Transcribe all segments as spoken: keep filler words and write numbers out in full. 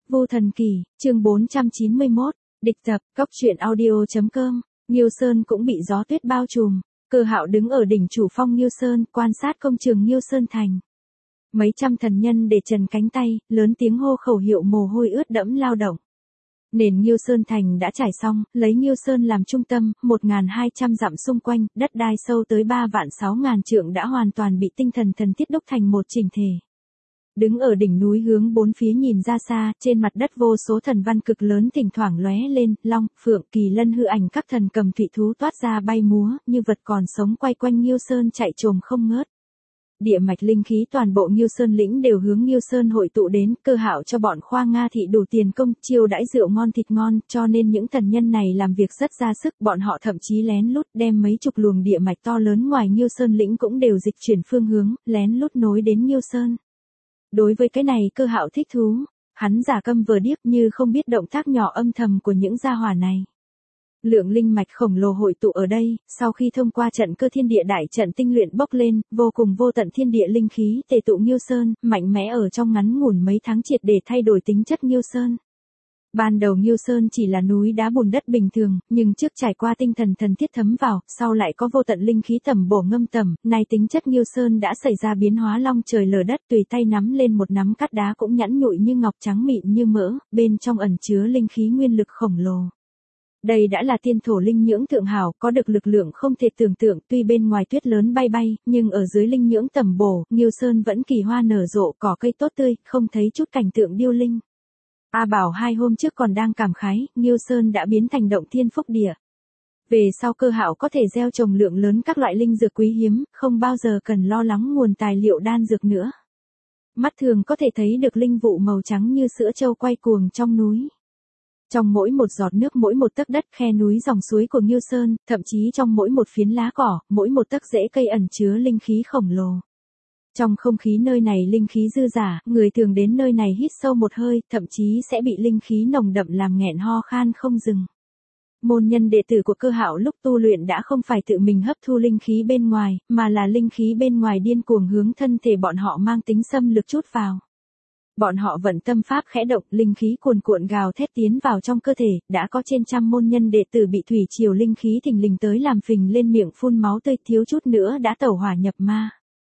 Vu Thần Kỳ, chương bốn trăm chín mươi mốt, địch tập, cóc truyện audio.com, Nghiêu Sơn cũng bị gió tuyết bao trùm. Cơ Hạo đứng ở đỉnh chủ phong Nghiêu Sơn, quan sát công trường Nghiêu Sơn thành. Mấy trăm thần nhân để trần cánh tay, lớn tiếng hô khẩu hiệu, mồ hôi ướt đẫm lao động. Nền Nghiêu Sơn thành đã trải xong, lấy Nghiêu Sơn làm trung tâm, một nghìn hai trăm dặm xung quanh, đất đai sâu tới ba vạn sáu ngàn trượng đã hoàn toàn bị tinh thần thần thiết đúc thành một chỉnh thể. Đứng ở đỉnh núi hướng bốn phía nhìn ra xa, trên mặt đất vô số thần văn cực lớn thỉnh thoảng lóe lên, long, phượng, kỳ lân hư ảnh các thần cầm thủy thú toát ra bay múa, như vật còn sống quay quanh Nghiêu Sơn chạy trồm không ngớt. Địa mạch linh khí toàn bộ Nghiêu Sơn lĩnh đều hướng Nghiêu Sơn hội tụ đến, Cơ Hạo cho bọn Khoa Nga thị đủ tiền công, chiêu đãi rượu ngon thịt ngon, cho nên những thần nhân này làm việc rất ra sức, bọn họ thậm chí lén lút đem mấy chục luồng địa mạch to lớn ngoài Nghiêu Sơn lĩnh cũng đều dịch chuyển phương hướng, lén lút nối đến Nghiêu Sơn. Đối với cái này Cơ Hạo thích thú, hắn giả câm vờ điếc như không biết động tác nhỏ âm thầm của những gia hỏa này. Lượng linh mạch khổng lồ hội tụ ở đây, sau khi thông qua trận cơ thiên địa đại trận tinh luyện bốc lên, vô cùng vô tận thiên địa linh khí tề tụ Nghiêu Sơn, mạnh mẽ ở trong ngắn ngủn mấy tháng triệt để thay đổi tính chất Nghiêu Sơn. Ban đầu Nghiêu Sơn chỉ là núi đá bùn đất bình thường, nhưng trước trải qua tinh thần thần thiết thấm vào, sau lại có vô tận linh khí tầm bổ ngâm tầm, nay tính chất Nghiêu Sơn đã xảy ra biến hóa long trời lở đất, tùy tay nắm lên một nắm cát đá cũng nhẵn nhụi như ngọc, trắng mịn như mỡ, bên trong ẩn chứa linh khí nguyên lực khổng lồ. Đây đã là tiên thổ linh nhưỡng thượng hảo, có được lực lượng không thể tưởng tượng, tuy bên ngoài tuyết lớn bay bay, nhưng ở dưới linh nhưỡng tầm bổ, Nghiêu Sơn vẫn kỳ hoa nở rộ, cỏ cây tốt tươi, không thấy chút cảnh tượng điêu linh. A Bảo hai hôm trước còn đang cảm khái, Nghiêu Sơn đã biến thành động thiên phúc địa. Về sau Cơ Hạo có thể gieo trồng lượng lớn các loại linh dược quý hiếm, không bao giờ cần lo lắng nguồn tài liệu đan dược nữa. Mắt thường có thể thấy được linh vụ màu trắng như sữa trâu quay cuồng trong núi. Trong mỗi một giọt nước, mỗi một tấc đất, khe núi, dòng suối của Nghiêu Sơn, thậm chí trong mỗi một phiến lá cỏ, mỗi một tấc rễ cây ẩn chứa linh khí khổng lồ. Trong không khí nơi này linh khí dư dả, người thường đến nơi này hít sâu một hơi, thậm chí sẽ bị linh khí nồng đậm làm nghẹn ho khan không dừng. Môn nhân đệ tử của Cơ Hạo lúc tu luyện đã không phải tự mình hấp thu linh khí bên ngoài, mà là linh khí bên ngoài điên cuồng hướng thân thể bọn họ mang tính xâm lược chút vào. Bọn họ vận tâm pháp khẽ động, linh khí cuồn cuộn gào thét tiến vào trong cơ thể, đã có trên trăm môn nhân đệ tử bị thủy triều linh khí thình lình tới làm phình lên miệng phun máu tươi, thiếu chút nữa đã tẩu hỏa nhập ma.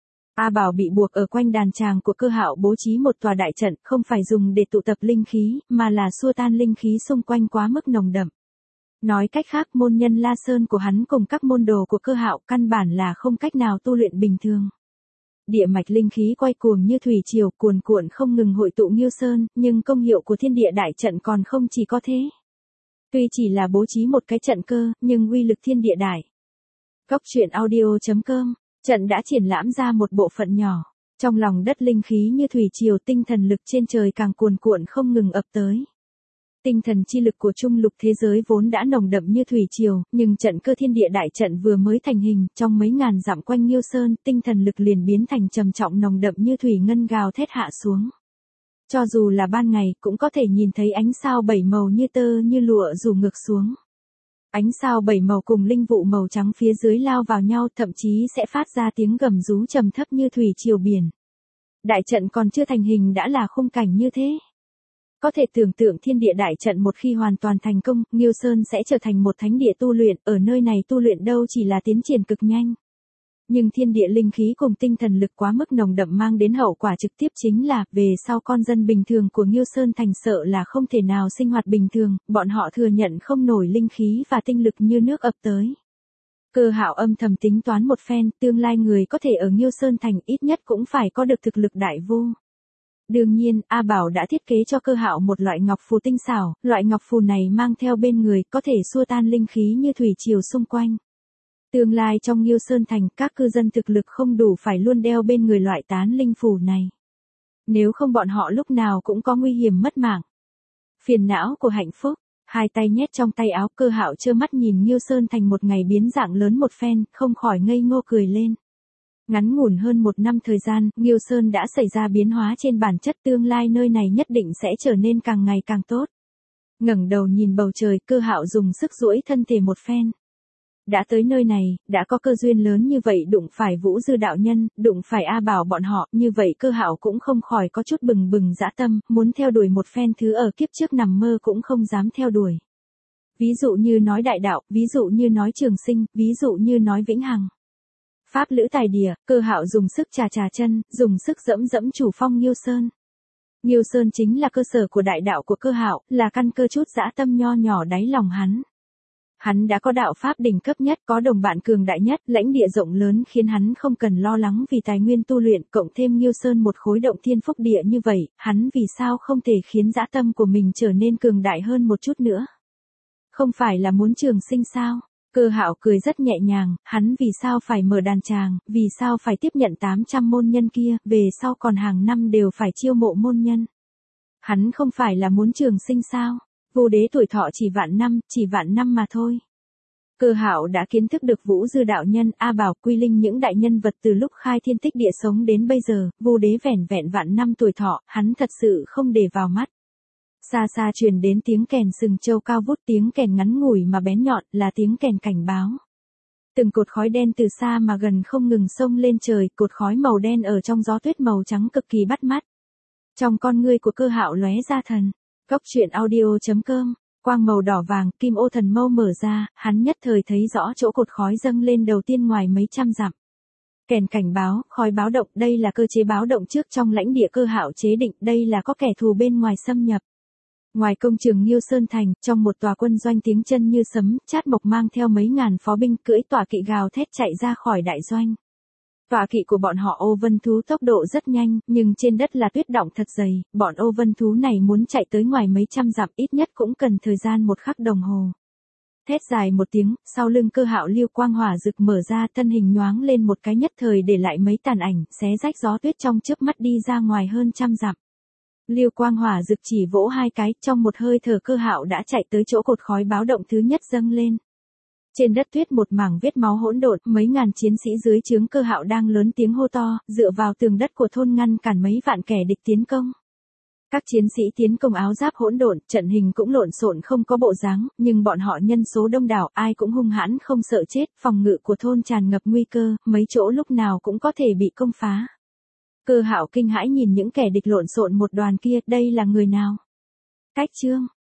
A Bảo bị buộc ở quanh đàn tràng của Cơ Hạo bố trí một tòa đại trận, không phải dùng để tụ tập linh khí, mà là xua tan linh khí xung quanh quá mức nồng đậm. Nói cách khác, môn nhân La Sơn của hắn cùng các môn đồ của Cơ Hạo căn bản là không cách nào tu luyện bình thường. Địa mạch linh khí quay cuồng như thủy triều, cuồn cuộn không ngừng hội tụ Nghiêu Sơn, nhưng công hiệu của thiên địa đại trận còn không chỉ có thế. Tuy chỉ là bố trí một cái trận cơ, nhưng uy lực thiên địa đại. Cóc truyện audio.com, trận đã triển lãm ra một bộ phận nhỏ. Trong lòng đất linh khí như thủy triều, tinh thần lực trên trời càng cuồn cuộn không ngừng ập tới. Tinh thần chi lực của trung lục thế giới vốn đã nồng đậm như thủy triều, nhưng trận cơ thiên địa đại trận vừa mới thành hình, trong mấy ngàn dặm quanh Nghiêu Sơn, tinh thần lực liền biến thành trầm trọng nồng đậm như thủy ngân gào thét hạ xuống. Cho dù là ban ngày, cũng có thể nhìn thấy ánh sao bảy màu như tơ như lụa rủ ngược xuống. Ánh sao bảy màu cùng linh vụ màu trắng phía dưới lao vào nhau, thậm chí sẽ phát ra tiếng gầm rú trầm thấp như thủy triều biển. Đại trận còn chưa thành hình đã là khung cảnh như thế. Có thể tưởng tượng thiên địa đại trận một khi hoàn toàn thành công, Nghiêu Sơn sẽ trở thành một thánh địa tu luyện, ở nơi này tu luyện đâu chỉ là tiến triển cực nhanh. Nhưng thiên địa linh khí cùng tinh thần lực quá mức nồng đậm mang đến hậu quả trực tiếp chính là, về sau con dân bình thường của Nghiêu Sơn thành sợ là không thể nào sinh hoạt bình thường, bọn họ thừa nhận không nổi linh khí và tinh lực như nước ập tới. Cơ Hạo âm thầm tính toán một phen, tương lai người có thể ở Nghiêu Sơn thành ít nhất cũng phải có được thực lực đại vô. Đương nhiên, A Bảo đã thiết kế cho Cơ Hạo một loại ngọc phù tinh xảo, loại ngọc phù này mang theo bên người, có thể xua tan linh khí như thủy triều xung quanh. Tương lai trong Nghiêu Sơn thành, các cư dân thực lực không đủ phải luôn đeo bên người loại tán linh phù này. Nếu không bọn họ lúc nào cũng có nguy hiểm mất mạng. Phiền não của hạnh phúc, hai tay nhét trong tay áo, Cơ Hạo trơ mắt nhìn Nghiêu Sơn thành một ngày biến dạng lớn một phen, không khỏi ngây ngô cười lên. Ngắn ngủn hơn một năm thời gian, Nghiêu Sơn đã xảy ra biến hóa trên bản chất, tương lai nơi này nhất định sẽ trở nên càng ngày càng tốt. Ngẩng đầu nhìn bầu trời, Cơ Hạo dùng sức duỗi thân thể một phen. Đã tới nơi này, đã có cơ duyên lớn như vậy đụng phải Vũ Dư đạo nhân, đụng phải A Bảo bọn họ, như vậy Cơ Hạo cũng không khỏi có chút bừng bừng dã tâm, muốn theo đuổi một phen thứ ở kiếp trước nằm mơ cũng không dám theo đuổi. Ví dụ như nói đại đạo, ví dụ như nói trường sinh, ví dụ như nói vĩnh hằng. Pháp lữ tài địa, Cơ Hạo dùng sức trà trà chân, dùng sức dẫm dẫm chủ phong Nghiêu Sơn. Nghiêu Sơn chính là cơ sở của đại đạo của Cơ Hạo, là căn cơ chút dã tâm nho nhỏ đáy lòng hắn. Hắn đã có đạo pháp đỉnh cấp nhất, có đồng bạn cường đại nhất, lãnh địa rộng lớn khiến hắn không cần lo lắng vì tài nguyên tu luyện, cộng thêm Nghiêu Sơn một khối động thiên phúc địa như vậy, hắn vì sao không thể khiến dã tâm của mình trở nên cường đại hơn một chút nữa? Không phải là muốn trường sinh sao? Cơ Hạo cười rất nhẹ nhàng, hắn vì sao phải mở đàn tràng, vì sao phải tiếp nhận tám trăm môn nhân kia, về sau còn hàng năm đều phải chiêu mộ môn nhân. Hắn không phải là muốn trường sinh sao? Vô đế tuổi thọ chỉ vạn năm, chỉ vạn năm mà thôi. Cơ Hạo đã kiến thức được Vũ Dư đạo nhân, A Bảo, Quy Linh những đại nhân vật từ lúc khai thiên tích địa sống đến bây giờ, vô đế vẻn vẹn vạn năm tuổi thọ, hắn thật sự không để vào mắt. Xa xa truyền đến tiếng kèn sừng châu cao vút, tiếng kèn ngắn ngủi mà bén nhọn, là tiếng kèn cảnh báo. Từng cột khói đen từ xa mà gần không ngừng xông lên trời, cột khói màu đen ở trong gió tuyết màu trắng cực kỳ bắt mắt. Trong con ngươi của Cơ Hạo lóe ra thần. Cốc truyện audio chấm com, quang màu đỏ vàng, kim ô thần mâu mở ra, hắn nhất thời thấy rõ chỗ cột khói dâng lên đầu tiên ngoài mấy trăm dặm. Kèn cảnh báo, khói báo động, đây là cơ chế báo động trước trong lãnh địa Cơ Hạo chế định, đây là có kẻ thù bên ngoài xâm nhập. Ngoài công trường Nghiêu Sơn Thành, trong một tòa quân doanh tiếng chân như sấm, Trát Mộc mang theo mấy ngàn phó binh cưỡi tọa kỵ gào thét chạy ra khỏi đại doanh. Tọa kỵ của bọn họ ô vân thú tốc độ rất nhanh, nhưng trên đất là tuyết đọng thật dày, bọn ô vân thú này muốn chạy tới ngoài mấy trăm dặm ít nhất cũng cần thời gian một khắc đồng hồ. Thét dài một tiếng, sau lưng Cơ Hạo lưu quang hỏa rực mở ra, thân hình nhoáng lên một cái nhất thời để lại mấy tàn ảnh, xé rách gió tuyết trong chớp mắt đi ra ngoài hơn trăm dặm. Lưu quang hỏa rực chỉ vỗ hai cái, trong một hơi thở Cơ Hạo đã chạy tới chỗ cột khói báo động thứ nhất dâng lên. Trên đất tuyết một mảng vết máu hỗn độn, mấy ngàn chiến sĩ dưới trướng Cơ Hạo đang lớn tiếng hô to, dựa vào tường đất của thôn ngăn cản mấy vạn kẻ địch tiến công. Các chiến sĩ tiến công áo giáp hỗn độn, trận hình cũng lộn xộn không có bộ dáng, nhưng bọn họ nhân số đông đảo, ai cũng hung hãn không sợ chết, phòng ngự của thôn tràn ngập nguy cơ, mấy chỗ lúc nào cũng có thể bị công phá. Cơ Hạo kinh hãi nhìn những kẻ địch lộn xộn một đoàn kia, đây là người nào? Cách Chương